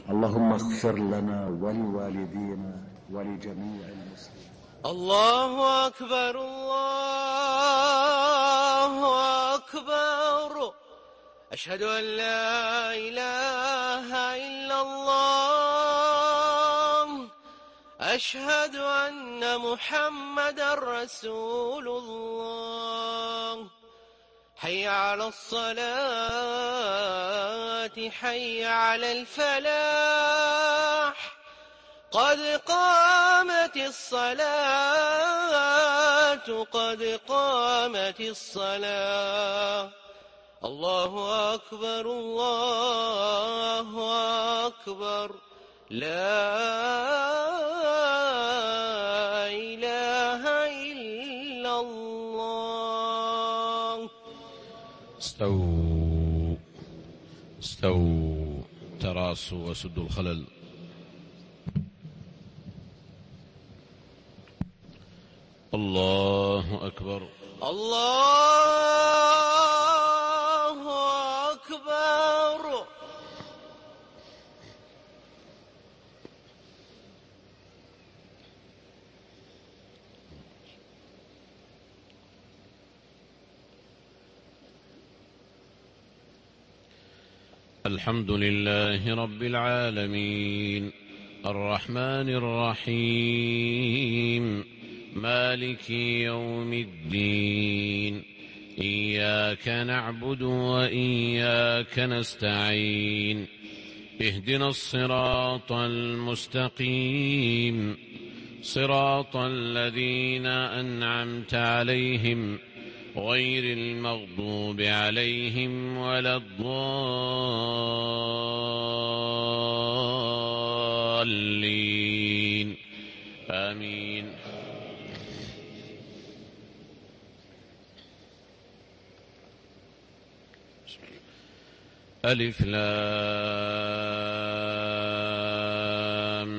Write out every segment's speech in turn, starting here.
اللهم اغفر لنا ولوالدينا ولجميع المسلمين. الله أكبر الله أكبر. أشهد أن لا إله إلا الله. أشهد أن محمدا رسول الله. حي على الصلاة حي على الفلاح. قد قامت الصلاة قد قامت الصلاة. الله أكبر الله أكبر. لا إله إلا الله. استووا استووا تراصوا وسدوا الخلل. الله أكبر الله أكبر. الحمد لله رب العالمين الرحمن الرحيم مالك يوم الدين. إياك نعبد وإياك نستعين. اهدنا الصراط المستقيم صراط الذين أنعمت عليهم غير المغضوب عليهم ولا الضالين. آمين. ألف لام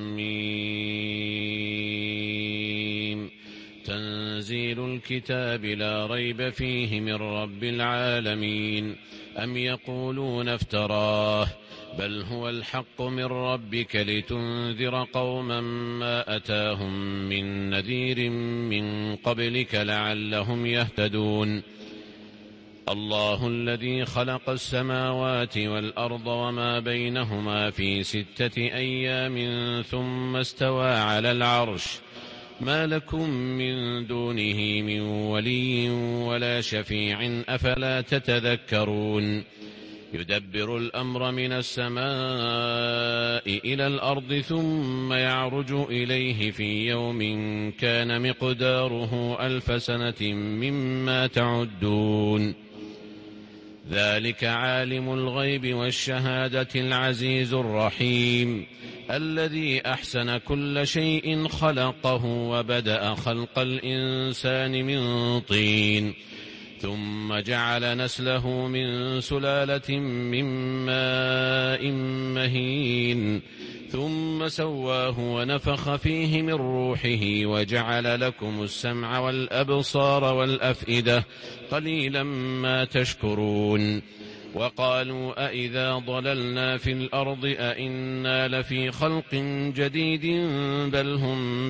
ميم. تنزيل الكتاب لا ريب فيه من رب العالمين. أم يقولون افتراه بل هو الحق من ربك لتنذر قوما ما أتاهم من نذير من قبلك لعلهم يهتدون. الله الذي خلق السماوات والأرض وما بينهما في 6 أيام ثم استوى على العرش. ما لكم من دونه من ولي ولا شفيع أفلا تتذكرون. يدبر الأمر من السماء إلى الأرض ثم يعرج إليه في يوم كان مقداره 1000 سنة مما تعدون. ذلك عالم الغيب والشهادة العزيز الرحيم الذي أحسن كل شيء خلقه وبدأ خلق الإنسان من طين ثم جعل نسله من سلالة من ماء مهين ثم سواه ونفخ فيه من روحه وجعل لكم السمع والأبصار والأفئدة قليلا ما تشكرون. وقالوا أإذا ضللنا في الأرض أإنا لفي خلق جديد بل هم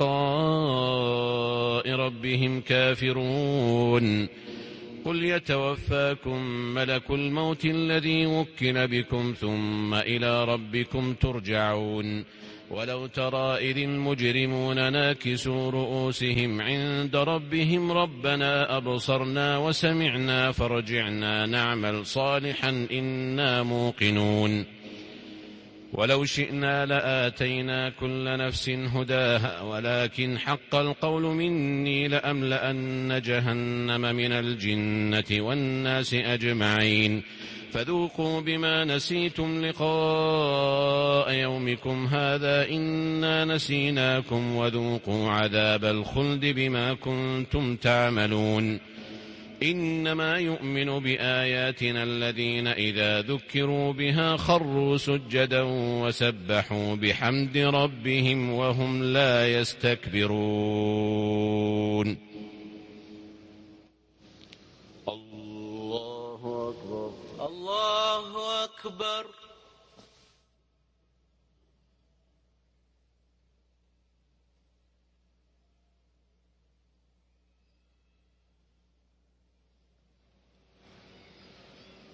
بلقاء ربهم كافرون. قل يتوفاكم ملك الموت الذي وكل بكم ثم إلى ربكم ترجعون. ولو ترى إذ المجرمون ناكسوا رؤوسهم عند ربهم ربنا أبصرنا وسمعنا فارجعنا نعمل صالحا إنا موقنون. ولو شئنا لآتينا كل نفس هداها ولكن حق القول مني لأملأن جهنم من الجنة والناس أجمعين. فذوقوا بما نسيتم لقاء يومكم هذا إنا نسيناكم وذوقوا عذاب الخلد بما كنتم تعملون. إنما يؤمن بآياتنا الذين إذا ذكروا بها خروا سجدا وسبحوا بحمد ربهم وهم لا يستكبرون. الله أكبر الله أكبر.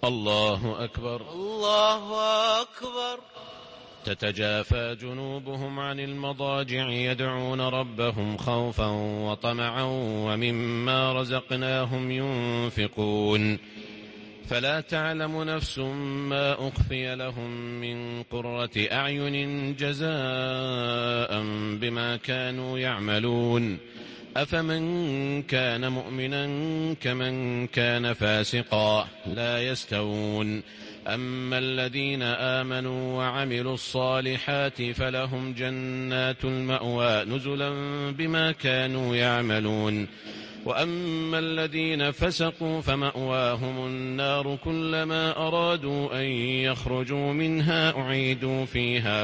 الله أكبر الله أكبر. تتجافى جنوبهم عن المضاجع يدعون ربهم خوفا وطمعا ومما رزقناهم ينفقون فلا تعلم نفس ما أخفي لهم من قرة أعين جزاء بما كانوا يعملون أفمن كان مؤمنا كمن كان فاسقا لا يستوون أما الذين آمنوا وعملوا الصالحات فلهم جنات المأوى نزلا بما كانوا يعملون وأما الذين فسقوا فمأواهم النار كلما أرادوا أن يخرجوا منها أعيدوا فيها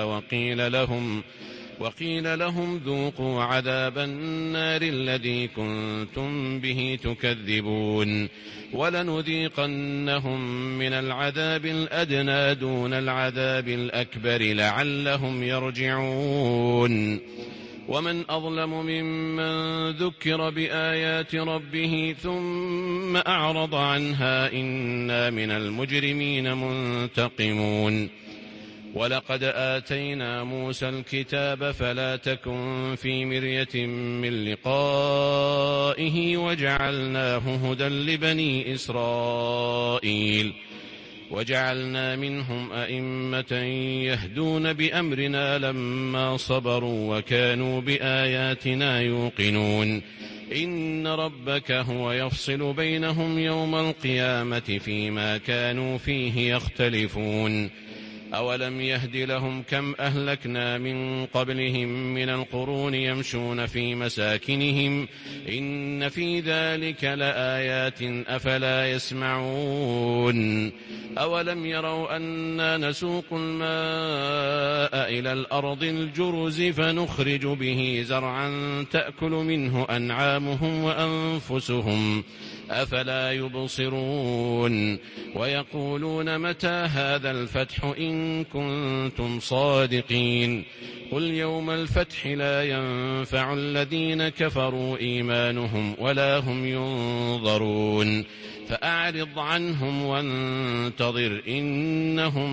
وقيل لهم ذوقوا عذاب النار الذي كنتم به تكذبون ولنذيقنهم من العذاب الأدنى دون العذاب الأكبر لعلهم يرجعون ومن أظلم ممن ذكر بآيات ربه ثم أعرض عنها إنا من المجرمين منتقمون ولقد آتينا موسى الكتاب فلا تكن في مرية من لقائه وجعلناه هدى لبني إسرائيل وجعلنا منهم أئمة يهدون بأمرنا لما صبروا وكانوا بآياتنا يوقنون إن ربك هو يفصل بينهم يوم القيامة فيما كانوا فيه يختلفون أولم يهد لهم كم أهلكنا من قبلهم من القرون يمشون في مساكنهم إن في ذلك لآيات أفلا يسمعون أولم يروا أنا نسوق الماء إلى الأرض الجرز فنخرج به زرعا تأكل منه أنعامهم وأنفسهم أفلا يبصرون ويقولون متى هذا الفتح إن كنتم صادقين قل يوم الفتح لا ينفع الذين كفروا إيمانهم ولا هم ينظرون فأعرض عنهم وانتظر إنهم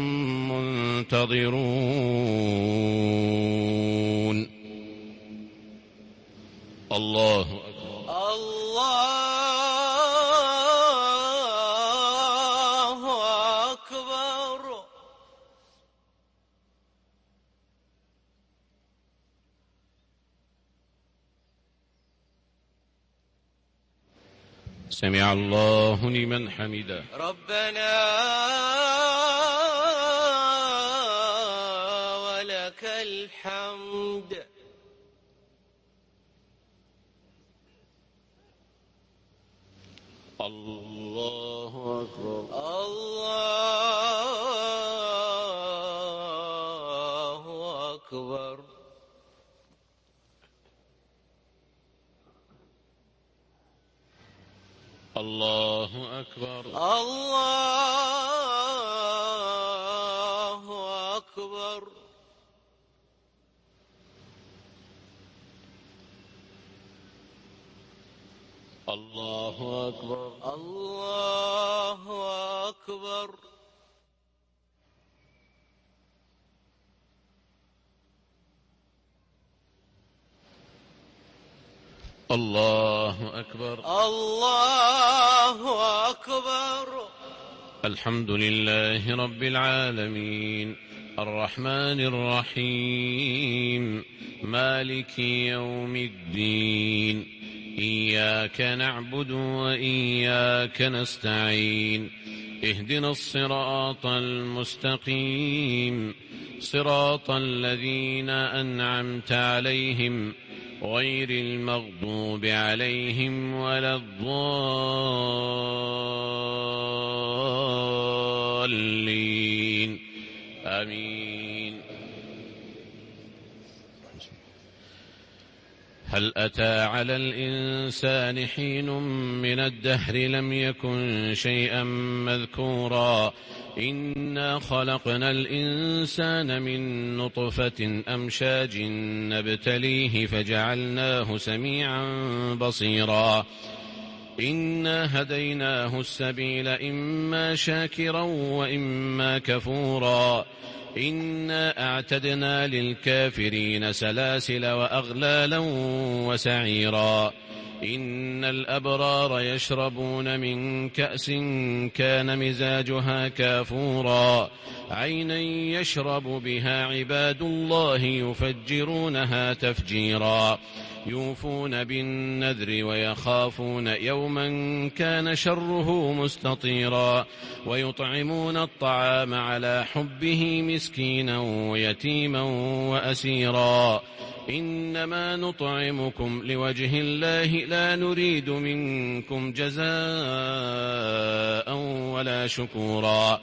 منتظرون. الله أكبر. الله أكبر. سمع الله لمن حمده. ربنا ولك الحمد. الله أكبر. الله أكبر. الله أكبر. الله أكبر. الله أكبر. الله أكبر. الله أكبر. الله أكبر. الحمد لله رب العالمين الرحمن الرحيم مالك يوم الدين إياك نعبد وإياك نستعين اهدنا الصراط المستقيم صراط الذين أنعمت عليهم غير المغضوب عليهم ولا الضالين آمين. هل أتى على الإنسان حين من الدهر لم يكن شيئا مذكورا إنا خلقنا الإنسان من نطفة أمشاج نبتليه فجعلناه سميعا بصيرا إنا هديناه السبيل إما شاكرا وإما كفورا إنا أعتدنا للكافرين سلاسل وأغلالا وسعيرا إن الأبرار يشربون من كأس كان مزاجها كافورا عينا يشرب بها عباد الله يفجرونها تفجيرا يوفون بالنذر ويخافون يوما كان شره مستطيرا ويطعمون الطعام على حبه مسكينا ويتيما وأسيرا إنما نطعمكم لوجه الله لا نريد منكم جزاء ولا شكورا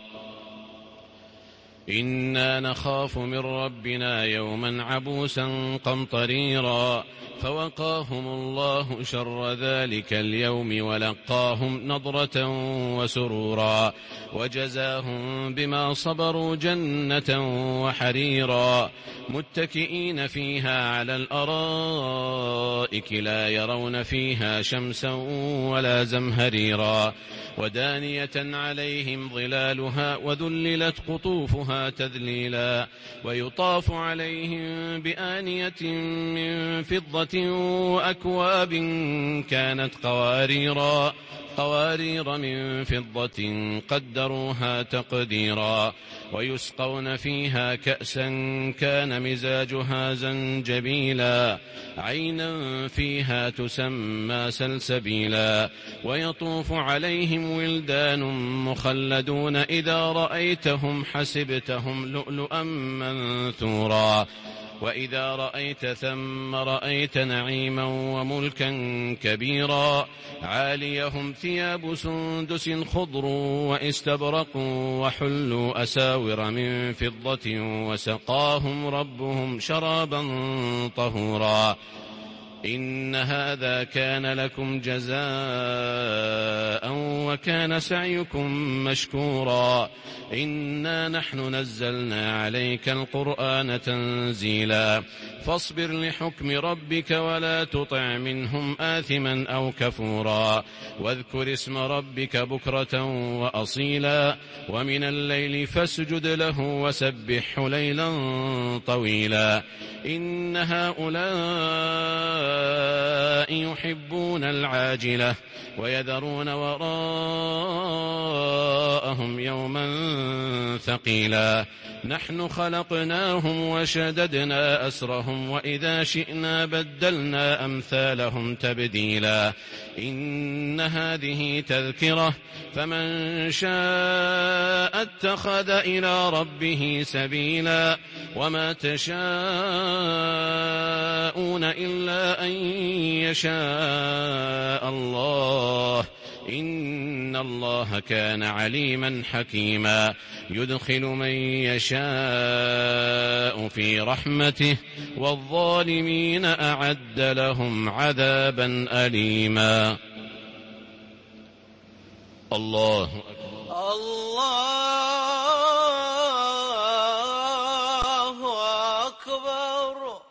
إنا نخاف من ربنا يوما عبوسا قمطريرا فوقاهم الله شر ذلك اليوم ولقاهم نضرة وسرورا وجزاهم بما صبروا جنة وحريرا متكئين فيها على الأرائك لا يرون فيها شمسا ولا زمهريرا ودانية عليهم ظلالها وذللت قطوفها تذليلا ويطاف عليهم بآنية من فضة وأكواب كانت قوارير من فضة قدروها تقديرا ويسقون فيها كأسا كان مزاجها زنجبيلا عينا فيها تسمى سلسبيلا ويطوف عليهم ولدان مخلدون إذا رأيتهم حسبتهم لؤلؤا منثورا وإذا رأيت ثم رأيت نعيما وملكا كبيرا عاليهم ثياب سندس خضر واستبرق وحلوا أساور من فضة وسقاهم ربهم شرابا طهورا إن هذا كان لكم جزاء وكان سعيكم مشكورا إنا نحن نزلنا عليك القرآن تنزيلا فاصبر لحكم ربك ولا تطع منهم آثما أو كفورا واذكر اسم ربك بكرة وأصيلا ومن الليل فاسجد له وسبحه ليلا طويلا إن هؤلاء يحبون العاجلة ويذرون وراءهم يوما ثقيلا نحن خلقناهم وشددنا أسرهم وإذا شئنا بدلنا أمثالهم تبديلا إن هذه تذكرة فمن شاء اتخذ إلى ربه سبيلا وما تشاءون إلا أن يشاء الله إن الله كان عليما حكيما يدخل من يشاء في رحمته والظالمين أعد لهم عذابا أليما الله أكبر الله أكبر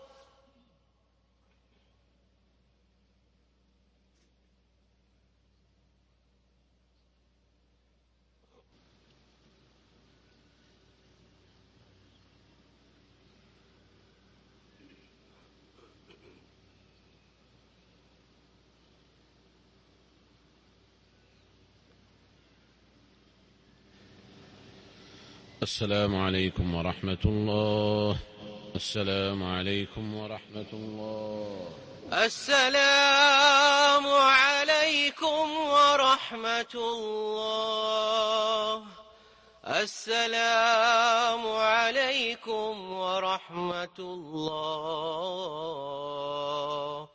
السلام عليكم ورحمة الله السلام عليكم ورحمة الله السلام عليكم ورحمة الله السلام عليكم ورحمة الله